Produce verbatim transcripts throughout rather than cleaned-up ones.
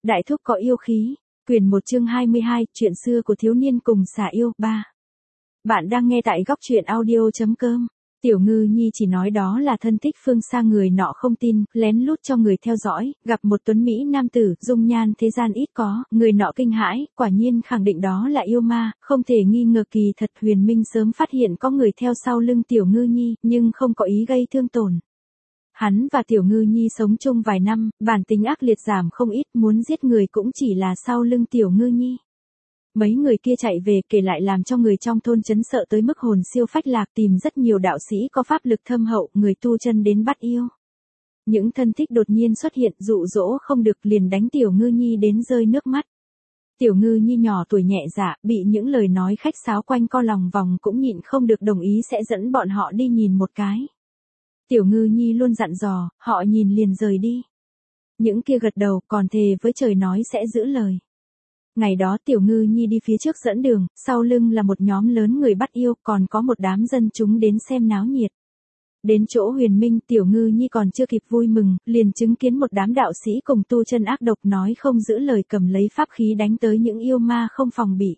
Đại thúc có yêu khí. Quyển một chương hai mươi hai, chuyện xưa của thiếu niên cùng xà yêu, ba. Bạn đang nghe tại góc truyện audio.com. Tiểu Ngư Nhi chỉ nói đó là thân thích phương xa, người nọ không tin, lén lút cho người theo dõi, gặp một tuấn Mỹ nam tử, dung nhan thế gian ít có, người nọ kinh hãi, quả nhiên khẳng định đó là yêu ma, không thể nghi ngờ. Kỳ thật Huyền Minh sớm phát hiện có người theo sau lưng Tiểu Ngư Nhi, nhưng không có ý gây thương tổn. Hắn và Tiểu Ngư Nhi sống chung vài năm, bản tính ác liệt giảm không ít, muốn giết người cũng chỉ là sau lưng Tiểu Ngư Nhi. Mấy người kia chạy về kể lại làm cho người trong thôn chấn sợ tới mức hồn siêu phách lạc, tìm rất nhiều đạo sĩ có pháp lực thâm hậu, người tu chân đến bắt yêu. Những thân thích đột nhiên xuất hiện, dụ dỗ không được liền đánh Tiểu Ngư Nhi đến rơi nước mắt. Tiểu Ngư Nhi nhỏ tuổi nhẹ dạ, bị những lời nói khách sáo quanh co lòng vòng cũng nhịn không được đồng ý sẽ dẫn bọn họ đi nhìn một cái. Tiểu Ngư Nhi luôn dặn dò, họ nhìn liền rời đi. Những kia gật đầu, còn thề với trời nói sẽ giữ lời. Ngày đó Tiểu Ngư Nhi đi phía trước dẫn đường, sau lưng là một nhóm lớn người bắt yêu, còn có một đám dân chúng đến xem náo nhiệt. Đến chỗ Huyền Minh, Tiểu Ngư Nhi còn chưa kịp vui mừng, liền chứng kiến một đám đạo sĩ cùng tu chân ác độc nói không giữ lời, cầm lấy pháp khí đánh tới những yêu ma không phòng bị.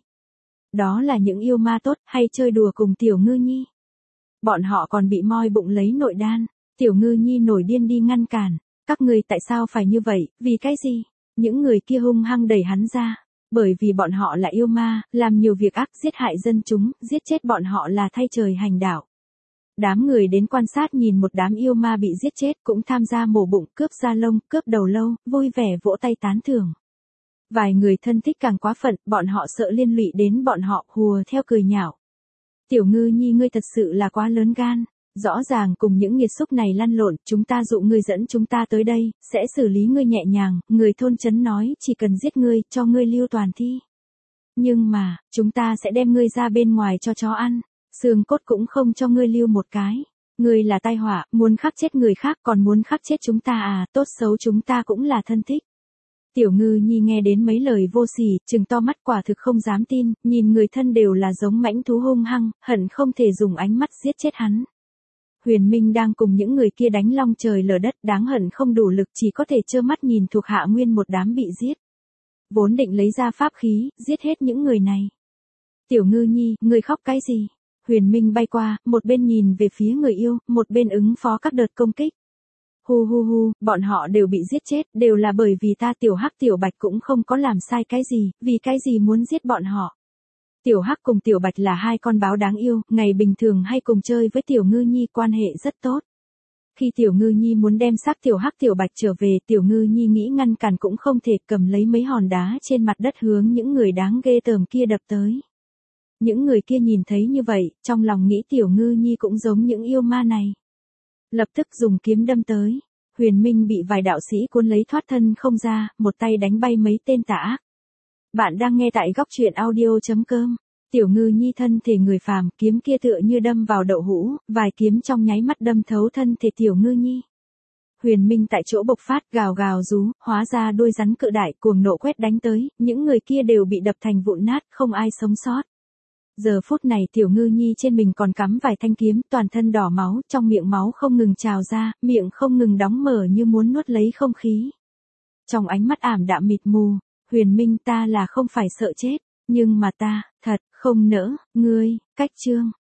Đó là những yêu ma tốt, hay chơi đùa cùng Tiểu Ngư Nhi. Bọn họ còn bị moi bụng lấy nội đan. Tiểu Ngư Nhi nổi điên đi ngăn cản. Các người tại sao phải như vậy, vì cái gì? Những người kia hung hăng đẩy hắn ra. Bởi vì bọn họ là yêu ma, làm nhiều việc ác, giết hại dân chúng, giết chết bọn họ là thay trời hành đạo. Đám người đến quan sát nhìn một đám yêu ma bị giết chết cũng tham gia mổ bụng, cướp da lông, cướp đầu lâu, vui vẻ vỗ tay tán thưởng. Vài người thân thích càng quá phận, bọn họ sợ liên lụy đến bọn họ, hùa theo cười nhạo. Tiểu Ngư Nhi, ngươi thật sự là quá lớn gan, rõ ràng cùng những nghiệt xúc này lăn lộn, chúng ta dụ ngươi dẫn chúng ta tới đây, sẽ xử lý ngươi nhẹ nhàng, người thôn trấn nói chỉ cần giết ngươi, cho ngươi lưu toàn thi. Nhưng mà, chúng ta sẽ đem ngươi ra bên ngoài cho chó ăn, xương cốt cũng không cho ngươi lưu một cái. Ngươi là tai họa, muốn khắc chết người khác còn muốn khắc chết chúng ta à, tốt xấu chúng ta cũng là thân thích. Tiểu Ngư Nhi nghe đến mấy lời vô sỉ, trừng to mắt quả thực không dám tin, nhìn người thân đều là giống mãnh thú hung hăng, hận không thể dùng ánh mắt giết chết hắn. Huyền Minh đang cùng những người kia đánh long trời lở đất, đáng hận không đủ lực, chỉ có thể trơ mắt nhìn thuộc hạ nguyên một đám bị giết. Vốn định lấy ra pháp khí, giết hết những người này. Tiểu Ngư Nhi, ngươi khóc cái gì? Huyền Minh bay qua, một bên nhìn về phía người yêu, một bên ứng phó các đợt công kích. Hu hu hu, bọn họ đều bị giết chết, đều là bởi vì ta Tiểu Hắc Tiểu Bạch cũng không có làm sai cái gì, vì cái gì muốn giết bọn họ. Tiểu Hắc cùng Tiểu Bạch là hai con báo đáng yêu, ngày bình thường hay cùng chơi với Tiểu Ngư Nhi, quan hệ rất tốt. Khi Tiểu Ngư Nhi muốn đem xác Tiểu Hắc Tiểu Bạch trở về, Tiểu Ngư Nhi nghĩ ngăn cản cũng không thể, cầm lấy mấy hòn đá trên mặt đất hướng những người đáng ghê tởm kia đập tới. Những người kia nhìn thấy như vậy, trong lòng nghĩ Tiểu Ngư Nhi cũng giống những yêu ma này. Lập tức dùng kiếm đâm tới. Huyền Minh bị vài đạo sĩ cuốn lấy thoát thân không ra, một tay đánh bay mấy tên tà ác. Bạn đang nghe tại góc truyện audio.com. Tiểu Ngư Nhi thân thể người phàm, kiếm kia tựa như đâm vào đậu hũ, vài kiếm trong nháy mắt đâm thấu thân thể Tiểu Ngư Nhi. Huyền Minh tại chỗ bộc phát, gào gào rú, hóa ra đuôi rắn cự đại, cuồng nộ quét đánh tới, những người kia đều bị đập thành vụn nát, không ai sống sót. Giờ phút này Tiểu Ngư Nhi trên mình còn cắm vài thanh kiếm, toàn thân đỏ máu, trong miệng máu không ngừng trào ra, miệng không ngừng đóng mở như muốn nuốt lấy không khí. Trong ánh mắt ảm đạm mịt mù, Huyền Minh, ta là không phải sợ chết, nhưng mà ta, thật, không nỡ, ngươi, cách chương.